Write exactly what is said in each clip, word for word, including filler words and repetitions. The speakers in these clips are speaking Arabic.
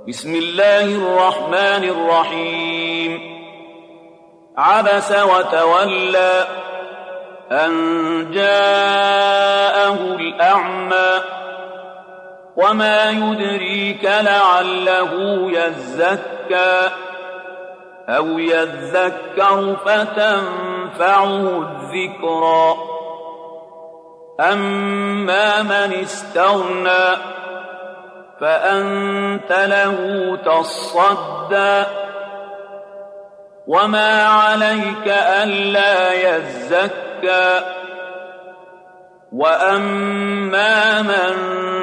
بسم الله الرحمن الرحيم عبس وتولى أن جاءه الأعمى وما يدريك لعله يزكى أو يذكر فتنفعه الذكرى أما من استغنى فأنت له تصدى وما عليك ألا يزكى وأما من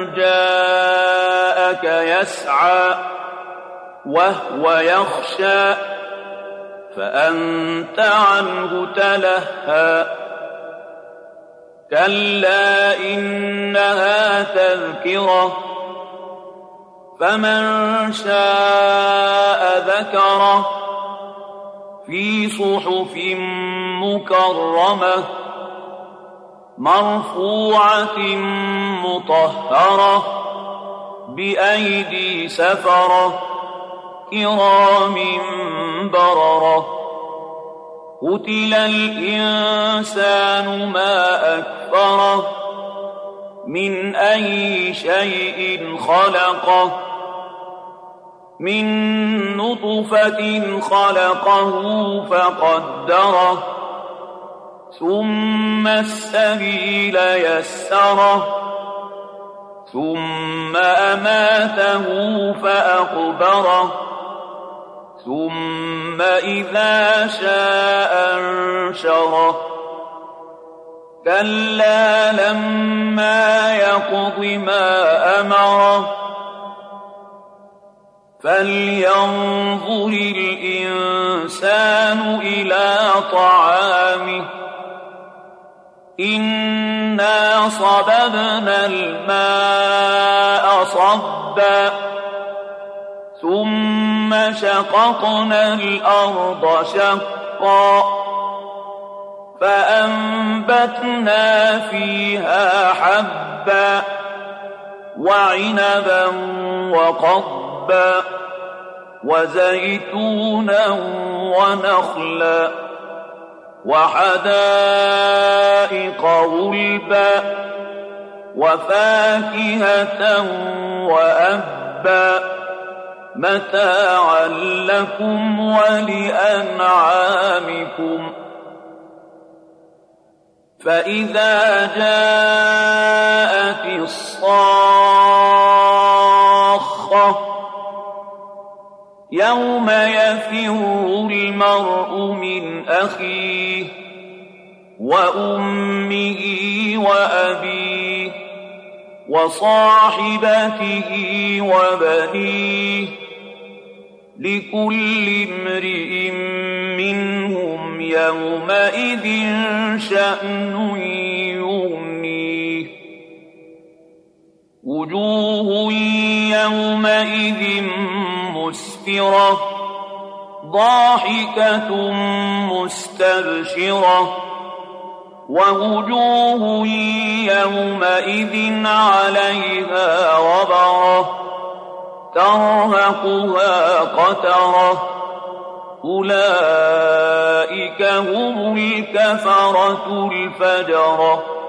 جاءك يسعى وهو يخشى فأنت عنه تلهى كلا إنها تذكرة فمن شاء ذكره في صحف مكرمة مرفوعة مطهرة بأيدي سفرة كرام بررة قتل الإنسان ما أكفره من أي شيء خلقه من نطفة خلقه فقدره ثم السبيل يسره ثم أماته فأقبره ثم إذا شاء أنشره كلا لما يقض ما أمره فلينظر الإنسان إلى طعامه إنا صببنا الماء صبا ثم شققنا الأرض شقا فأنبتنا فيها حبا وعنبا وقضبا وزيتونا ونخلا وحدائق غلبا وفاكهة وأبا متاعا لكم ولأنعامكم فإذا جاءت الصاخة يوم يفر المرء من أخيه وأمه وأبيه وصاحبته وبنيه لكل امرئ منهم يومئذ شأن يغنيه وجوه يومئذ مسفرة ضاحكة مستبشرة ووجوه يومئذ عليها غبرة ترهقها قترة أولئك هم الكفرة الفجرة